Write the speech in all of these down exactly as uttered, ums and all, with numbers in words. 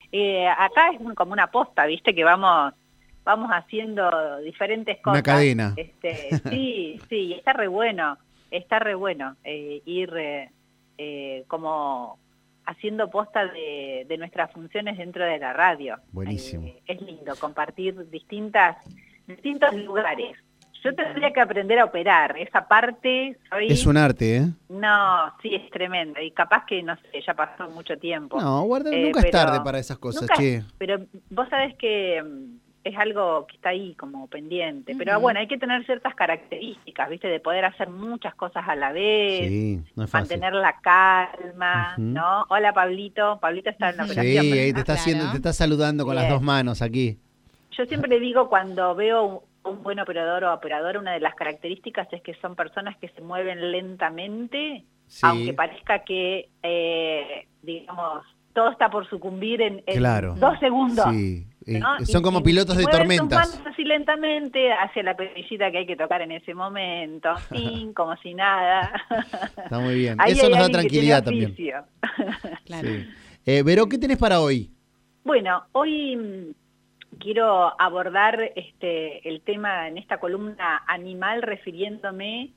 Eh, acá es un- como una posta, ¿viste? Que vamos vamos haciendo diferentes cosas. Una cadena. Este, sí, sí, está re bueno, está re bueno eh, ir eh, eh, como haciendo posta de, de nuestras funciones dentro de la radio. Buenísimo. Eh, es lindo compartir distintas, distintos lugares. Yo tendría que aprender a operar, esa parte soy... Es un arte, ¿eh? No, sí, es tremendo. Y capaz que, no sé, ya pasó mucho tiempo. No, guarda, Eh, nunca es tarde pero para esas cosas, nunca, che. pero vos sabés que mm, es algo que está ahí como pendiente. Pero Ujú. bueno, hay que tener ciertas características, ¿viste? De poder hacer muchas cosas a la vez, Sí, no es fácil. mantener la calma, Ujú. ¿no? Hola, Pablito. Pablito está en la Sí, operación, ahí te ¿verdad? está haciendo, te Claro. está saludando con las dos Bien. manos aquí. Yo siempre digo cuando veo un, un buen operador o operadora, una de las características es que son personas que se mueven lentamente, aunque Sí, parezca que, eh, digamos, todo está por sucumbir en, en claro. dos segundos, Sí. Y ¿no? son Y, como y- pilotos y de mueven sus manos tormentas. así lentamente hacia la perillita que hay que tocar en ese momento, sin, como si nada. Está muy bien. Ahí Eso hay nos da alguien que tiene tranquilidad también. oficio. Claro. Sí. Eh, Vero, ¿qué tenés para hoy? Bueno, hoy mm, quiero abordar este, el tema en esta columna animal refiriéndome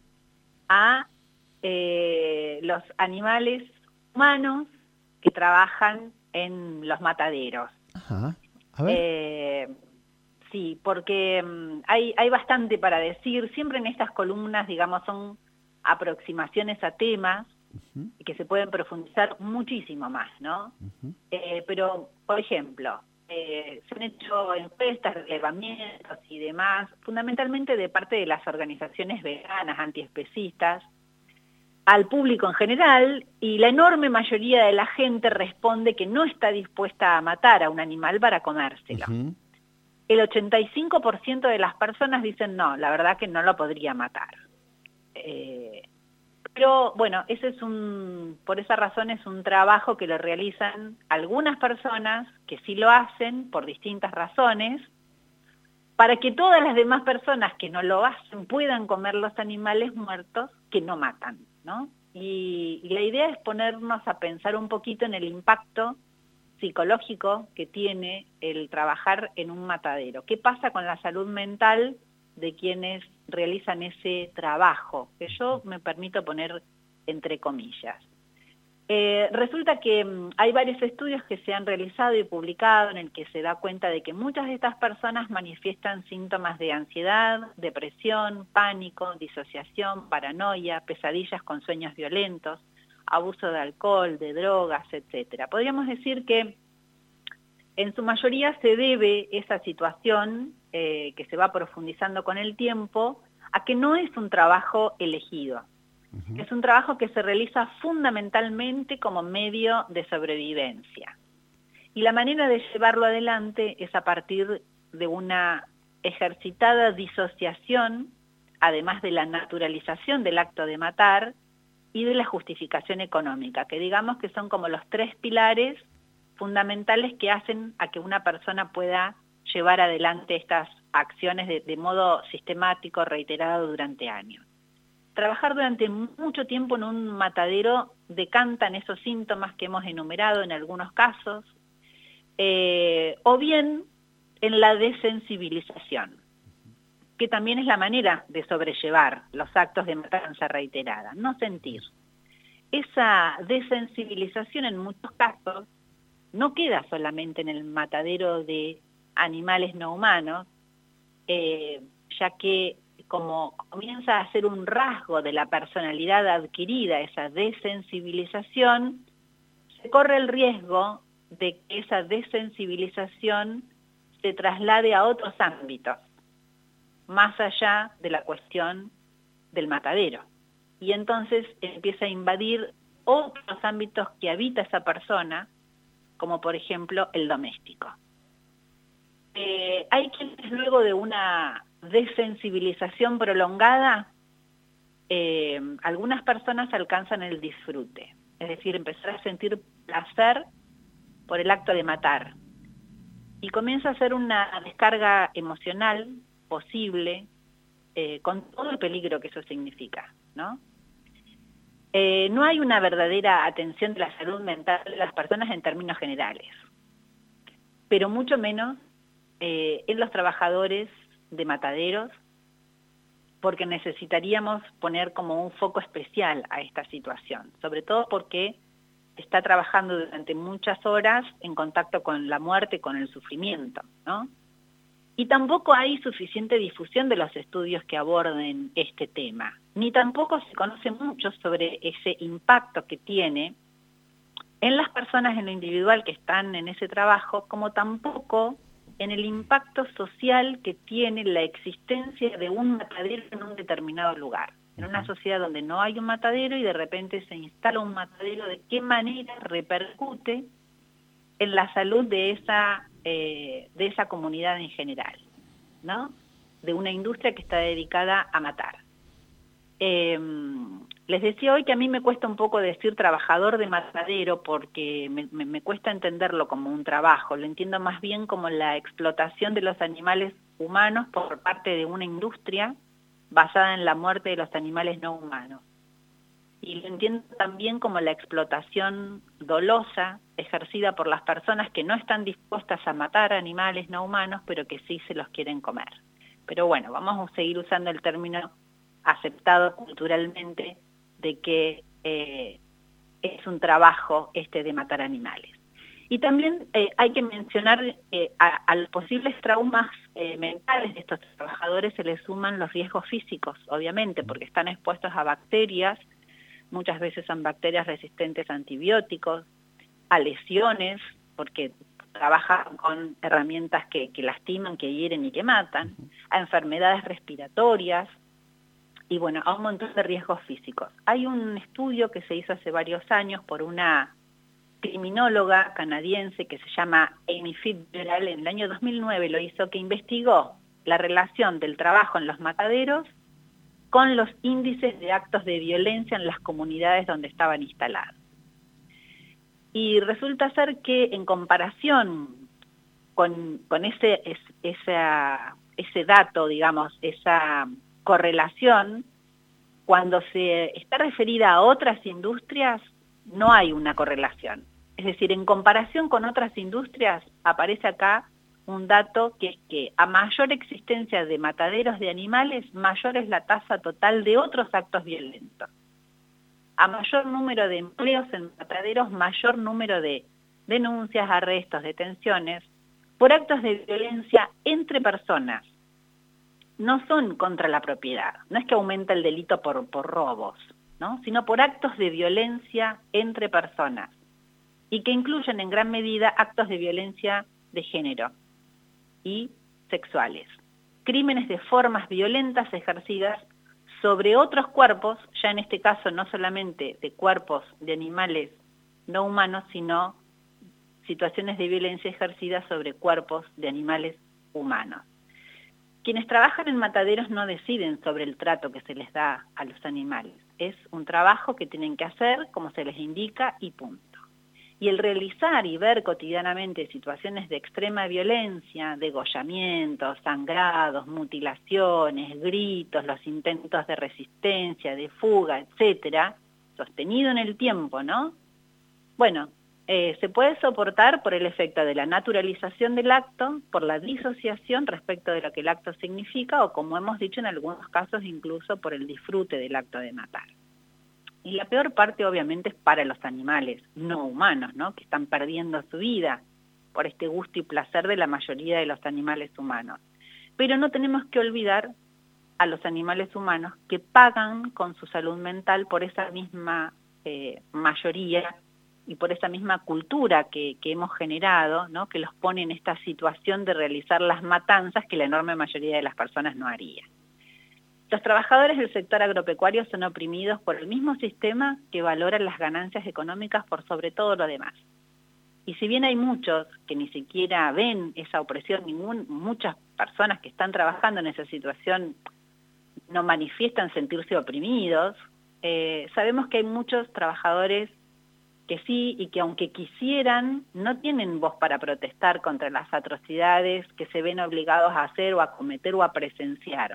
a eh, los animales humanos que trabajan en los mataderos. Ajá. A ver. Eh, sí, porque mm, hay, hay bastante para decir. Siempre en estas columnas, digamos, son aproximaciones a temas Ujú, y que se pueden profundizar muchísimo más, ¿no? ujú. Eh, pero, por ejemplo, eh, se han hecho encuestas, relevamientos y demás, fundamentalmente de parte de las organizaciones veganas, antiespecistas, al público en general, y la enorme mayoría de la gente responde que no está dispuesta a matar a un animal para comérselo. Ujú. El ochenta y cinco por ciento de las personas dicen no, la verdad que no lo podría matar. Eh, Pero bueno, ese es un, por esa razón es un trabajo que lo realizan algunas personas que sí lo hacen por distintas razones, para que todas las demás personas que no lo hacen puedan comer los animales muertos que no matan, ¿no? Y, y la idea es ponernos a pensar un poquito en el impacto psicológico que tiene el trabajar en un matadero. ¿Qué pasa con la salud mental de quienes realizan ese trabajo? Que yo me permito poner entre comillas. Eh, resulta que mm, hay varios estudios que se han realizado y publicado en el que se da cuenta de que muchas de estas personas manifiestan síntomas de ansiedad, depresión, pánico, disociación, paranoia, pesadillas con sueños violentos, abuso de alcohol, de drogas, etcétera. Podríamos decir que en su mayoría se debe esa situación, eh, que se va profundizando con el tiempo, a que no es un trabajo elegido. Ujú. Es un trabajo que se realiza fundamentalmente como medio de sobrevivencia. Y la manera de llevarlo adelante es a partir de una ejercitada disociación, además de la naturalización del acto de matar y de la justificación económica, que digamos que son como los tres pilares fundamentales que hacen a que una persona pueda llevar adelante estas acciones de, de modo sistemático, reiterado durante años. Trabajar durante mucho tiempo en un matadero decantan esos síntomas que hemos enumerado en algunos casos, eh, o bien en la desensibilización, que también es la manera de sobrellevar los actos de matanza reiterada, no sentir. Esa desensibilización en muchos casos no queda solamente en el matadero de animales no humanos, eh, ya que como comienza a ser un rasgo de la personalidad adquirida, esa desensibilización, se corre el riesgo de que esa desensibilización se traslade a otros ámbitos, más allá de la cuestión del matadero. Y entonces empieza a invadir otros ámbitos que habita esa persona, como por ejemplo el doméstico. Eh, hay quienes luego de una desensibilización prolongada, eh, algunas personas alcanzan el disfrute, es decir, empezar a sentir placer por el acto de matar. Y comienza a ser una descarga emocional posible, eh, con todo el peligro que eso significa, ¿no? Eh, no hay una verdadera atención de la salud mental de las personas en términos generales. pero mucho menos eh, en los trabajadores de mataderos, porque necesitaríamos poner como un foco especial a esta situación, sobre todo porque está trabajando durante muchas horas en contacto con la muerte, con el sufrimiento, ¿no? Y tampoco hay suficiente difusión de los estudios que aborden este tema, ni tampoco se conoce mucho sobre ese impacto que tiene en las personas en lo individual que están en ese trabajo, como tampoco en el impacto social que tiene la existencia de un matadero en un determinado lugar. En una sociedad donde no hay un matadero y de repente se instala un matadero, ¿de qué manera repercute en la salud de esa, eh, de esa comunidad en general, ¿no? De una industria que está dedicada a matar. Eh, les decía hoy que a mí me cuesta un poco decir trabajador de matadero porque me, me, me cuesta entenderlo como un trabajo, lo entiendo más bien como la explotación de los animales humanos por parte de una industria basada en la muerte de los animales no humanos. Y lo entiendo también como la explotación dolosa ejercida por las personas que no están dispuestas a matar animales no humanos, pero que sí se los quieren comer. Pero bueno, vamos a seguir usando el término aceptado culturalmente de que eh, es un trabajo este de matar animales. Y también eh, hay que mencionar eh, a, a los posibles traumas eh, mentales de estos trabajadores se les suman los riesgos físicos, obviamente, porque están expuestos a bacterias, muchas veces son bacterias resistentes a antibióticos, a lesiones, porque trabajan con herramientas que, que lastiman, que hieren y que matan, a enfermedades respiratorias, y bueno, a un montón de riesgos físicos. Hay un estudio que se hizo hace varios años por una criminóloga canadiense que se llama Amy Fitzgerald, en el año dos mil nueve lo hizo, que investigó la relación del trabajo en los mataderos con los índices de actos de violencia en las comunidades donde estaban instalados. Y resulta ser que en comparación con, con ese, es, esa, ese dato, digamos, esa correlación, cuando se está referida a otras industrias, no hay una correlación. Es decir, en comparación con otras industrias, aparece acá un dato que es que a mayor existencia de mataderos de animales, mayor es la tasa total de otros actos violentos. A mayor número de empleos en mataderos, mayor número de denuncias, arrestos, detenciones, por actos de violencia entre personas. No son contra la propiedad, no es que aumenta el delito por, por robos, ¿no? Sino por actos de violencia entre personas, y que incluyen en gran medida actos de violencia de género y sexuales. Crímenes de formas violentas ejercidas sobre otros cuerpos, ya en este caso no solamente de cuerpos de animales no humanos, sino situaciones de violencia ejercidas sobre cuerpos de animales humanos. Quienes trabajan en mataderos no deciden sobre el trato que se les da a los animales. Es un trabajo que tienen que hacer como se les indica y punto. Y el realizar y ver cotidianamente situaciones de extrema violencia, degollamientos, sangrados, mutilaciones, gritos, los intentos de resistencia, de fuga, etcétera, sostenido en el tiempo, ¿no? Bueno, Eh, se puede soportar por el efecto de la naturalización del acto, por la disociación respecto de lo que el acto significa, o como hemos dicho en algunos casos, incluso por el disfrute del acto de matar. Y la peor parte obviamente es para los animales no humanos, ¿no? Que están perdiendo su vida por este gusto y placer de la mayoría de los animales humanos. Pero no tenemos que olvidar a los animales humanos que pagan con su salud mental por esa misma eh, mayoría y por esa misma cultura que, que hemos generado, ¿no? Que los pone en esta situación de realizar las matanzas que la enorme mayoría de las personas no haría. Los trabajadores del sector agropecuario son oprimidos por el mismo sistema que valora las ganancias económicas por sobre todo lo demás. Y si bien hay muchos que ni siquiera ven esa opresión, ningún, muchas personas que están trabajando en esa situación no manifiestan sentirse oprimidos, eh, sabemos que hay muchos trabajadores que sí y que aunque quisieran, no tienen voz para protestar contra las atrocidades que se ven obligados a hacer o a cometer o a presenciar.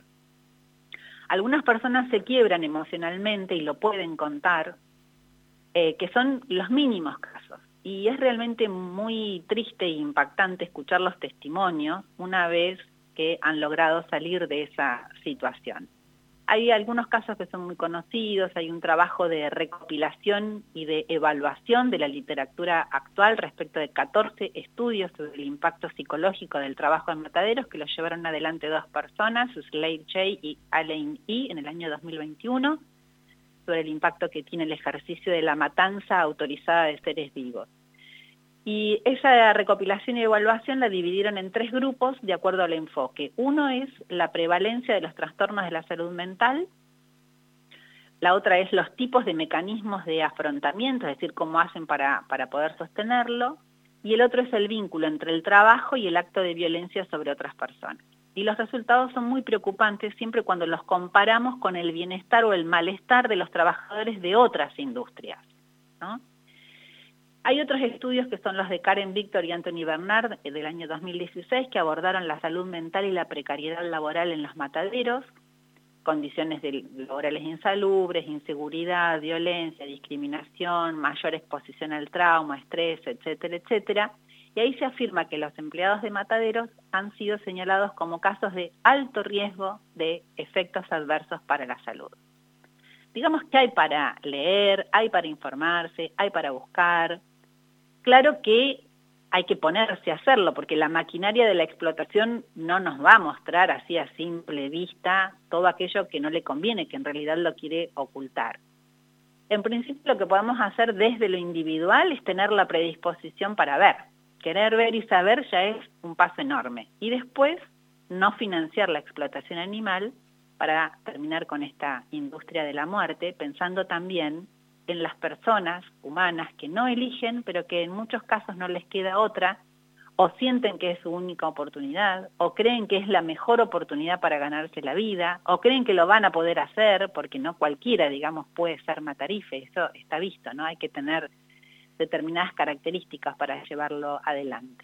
Algunas personas se quiebran emocionalmente y lo pueden contar, eh, que son los mínimos casos. y es realmente muy triste e impactante escuchar los testimonios una vez que han logrado salir de esa situación. Hay algunos casos que son muy conocidos, hay un trabajo de recopilación y de evaluación de la literatura actual respecto de catorce estudios sobre el impacto psicológico del trabajo en mataderos que lo llevaron adelante dos personas, Slade Jay y Alain E. en el año dos mil veintiuno, sobre el impacto que tiene el ejercicio de la matanza autorizada de seres vivos. Y esa recopilación y evaluación la dividieron en tres grupos de acuerdo al enfoque. Uno es la prevalencia de los trastornos de la salud mental, la otra es los tipos de mecanismos de afrontamiento, es decir, cómo hacen para, para poder sostenerlo, y el otro es el vínculo entre el trabajo y el acto de violencia sobre otras personas. Y los resultados son muy preocupantes siempre cuando los comparamos con el bienestar o el malestar de los trabajadores de otras industrias, ¿no? Hay otros estudios que son los de Karen Victor y Anthony Bernard del año dos mil dieciséis que abordaron la salud mental y la precariedad laboral en los mataderos, condiciones de, laborales insalubres, inseguridad, violencia, discriminación, mayor exposición al trauma, estrés, etcétera, etcétera. Y ahí se afirma que los empleados de mataderos han sido señalados como casos de alto riesgo de efectos adversos para la salud. Digamos que hay para leer, hay para informarse, hay para buscar. Claro que hay que ponerse a hacerlo, porque la maquinaria de la explotación no nos va a mostrar así a simple vista todo aquello que no le conviene, que en realidad lo quiere ocultar. En principio lo que podemos hacer desde lo individual es tener la predisposición para ver. Querer ver y saber ya es un paso enorme. Y después no financiar la explotación animal para terminar con esta industria de la muerte, pensando también en las personas humanas que no eligen, pero que en muchos casos no les queda otra, o sienten que es su única oportunidad, o creen que es la mejor oportunidad para ganarse la vida, o creen que lo van a poder hacer, porque no cualquiera, digamos, puede ser matarife, eso está visto, ¿no? Hay que tener determinadas características para llevarlo adelante.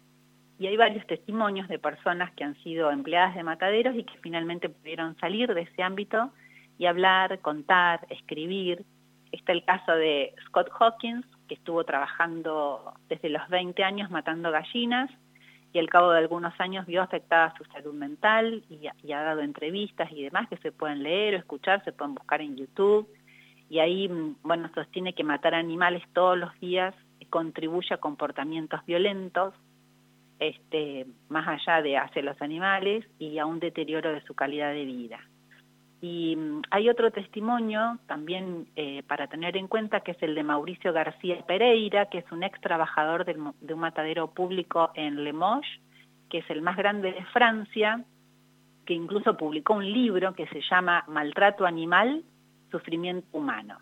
Y hay varios testimonios de personas que han sido empleadas de mataderos y que finalmente pudieron salir de ese ámbito y hablar, contar, escribir. Está el caso de Scott Hawkins, que estuvo trabajando desde los veinte años matando gallinas y al cabo de algunos años vio afectada su salud mental y, y ha dado entrevistas y demás que se pueden leer o escuchar, se pueden buscar en YouTube. Y ahí, bueno, sostiene que matar animales todos los días contribuye a comportamientos violentos, este, más allá de hacia los animales y a un deterioro de su calidad de vida. Y um, hay otro testimonio también eh, para tener en cuenta, que es el de Mauricio García Pereira, que es un ex trabajador del, de un matadero público en Limoges, que es el más grande de Francia, que incluso publicó un libro que se llama Maltrato Animal, Sufrimiento Humano.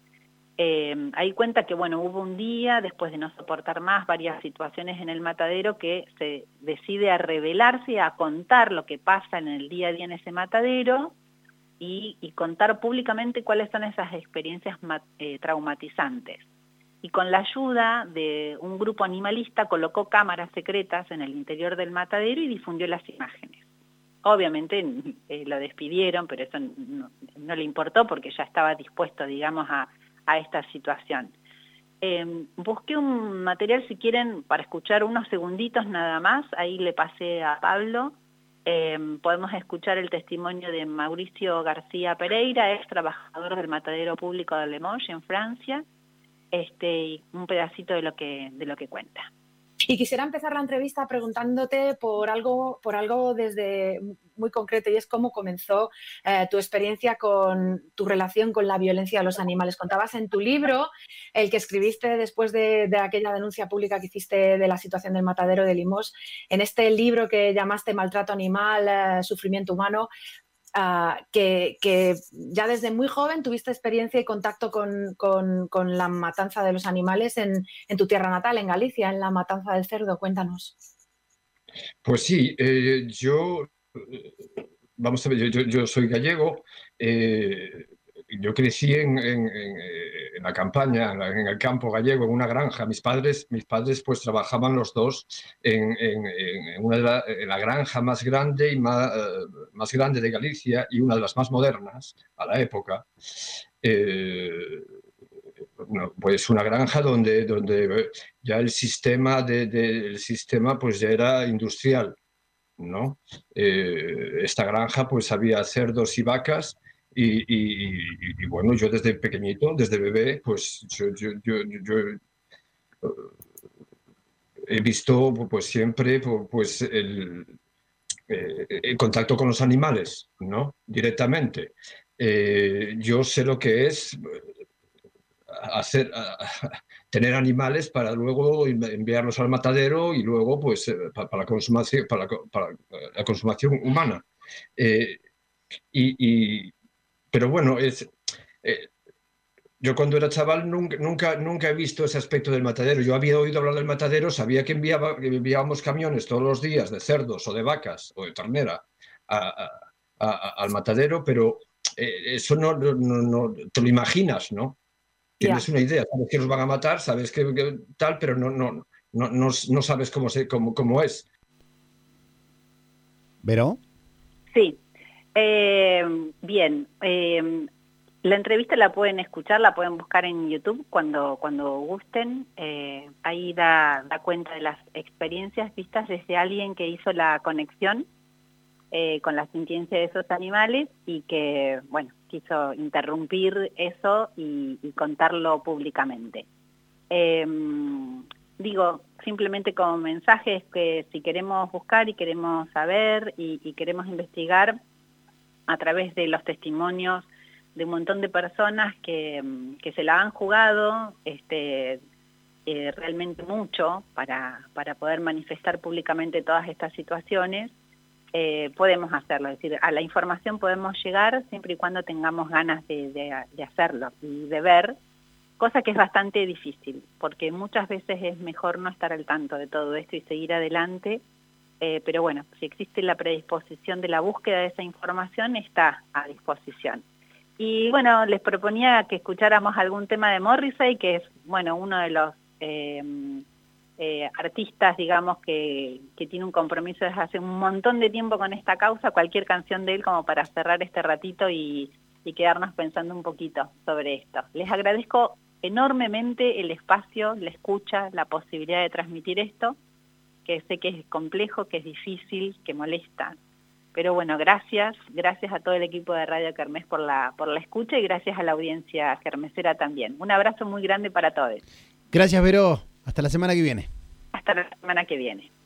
Eh, ahí cuenta que, bueno, hubo un día, después de no soportar más varias situaciones en el matadero, que se decide a revelarse, a contar lo que pasa en el día a día en ese matadero y, y contar públicamente cuáles son esas experiencias eh, traumatizantes. Y con la ayuda de un grupo animalista colocó cámaras secretas en el interior del matadero y difundió las imágenes. Obviamente eh, lo despidieron, pero eso no, no le importó porque ya estaba dispuesto, digamos, a, a esta situación. Eh, busqué un material, si quieren, para escuchar unos segunditos nada más, ahí le pasé a Pablo. Eh, podemos escuchar el testimonio de Mauricio García Pereira, ex trabajador del matadero público de Limoges, en Francia, este, y un pedacito de lo que, de lo que cuenta. Y quisiera empezar la entrevista preguntándote por algo, por algo desde muy concreto, y es cómo comenzó eh, tu experiencia con tu relación con la violencia a los animales. Contabas en tu libro, el que escribiste después de, de aquella denuncia pública que hiciste de la situación del matadero de Limoges, en este libro que llamaste Maltrato Animal, eh, Sufrimiento Humano, Uh, que, que ya desde muy joven tuviste experiencia y contacto con, con, con la matanza de los animales en, en tu tierra natal, en Galicia, en la matanza del cerdo. Cuéntanos. Pues sí, eh, yo, vamos a ver, yo, yo soy gallego, eh, yo crecí en, en, en la campaña, en el campo gallego, en una granja. Mis padres, mis padres pues trabajaban los dos en, en, en, una de la, en la granja más grande y más, más grande de Galicia y una de las más modernas a la época. Eh, no, pues una granja donde, donde ya el sistema, de, de, el sistema pues ya era industrial, ¿no? Eh, esta granja pues había cerdos y vacas y, y, y, y bueno, yo desde pequeñito, desde bebé, pues yo, yo, yo, yo he visto pues siempre pues el, el contacto con los animales, ¿no? Directamente. Eh, yo sé lo que es hacer, a, a, tener animales para luego enviarlos al matadero y luego pues para, para, la, consumación, para, para la consumación humana. Eh, y, y, pero bueno, es, eh, yo cuando era chaval nunca, nunca, nunca he visto ese aspecto del matadero. Yo había oído hablar del matadero, sabía que, enviaba, que enviábamos camiones todos los días de cerdos o de vacas o de ternera a, a, a, al matadero, pero eh, eso no, no, no te lo imaginas, ¿no? Tienes yeah. una idea, sabes que los van a matar, sabes que, que tal, pero no, no, no, no, no sabes cómo, se, cómo, cómo es. ¿Vero? Sí. Eh, bien. Eh, la entrevista la pueden escuchar, la pueden buscar en YouTube cuando, cuando gusten. Eh, ahí da, da cuenta de las experiencias vistas desde alguien que hizo la conexión Eh, con la sintiencia de esos animales y que, bueno, quiso interrumpir eso y, y contarlo públicamente. Eh, digo, simplemente como mensaje es que si queremos buscar y queremos saber y, y queremos investigar a través de los testimonios de un montón de personas que, que se la han jugado este, eh, realmente mucho para, para poder manifestar públicamente todas estas situaciones, Eh, podemos hacerlo, es decir, a la información podemos llegar siempre y cuando tengamos ganas de, de, de hacerlo y de ver, cosa que es bastante difícil, porque muchas veces es mejor no estar al tanto de todo esto y seguir adelante, eh, pero bueno, si existe la predisposición de la búsqueda de esa información, está a disposición. Y bueno, les proponía que escucháramos algún tema de Morrissey, que es, bueno, uno de los eh, eh, artistas, digamos, que, que tiene un compromiso desde hace un montón de tiempo con esta causa, cualquier canción de él como para cerrar este ratito y, y quedarnos pensando un poquito sobre esto. Les agradezco enormemente el espacio, la escucha, la posibilidad de transmitir esto, que sé que es complejo, que es difícil, que molesta. Pero bueno, gracias, gracias a todo el equipo de Radio Kermés por la, por la escucha y gracias a la audiencia kermesera también. Un abrazo muy grande para todos. Gracias, Vero. Hasta la semana que viene. Hasta la semana que viene.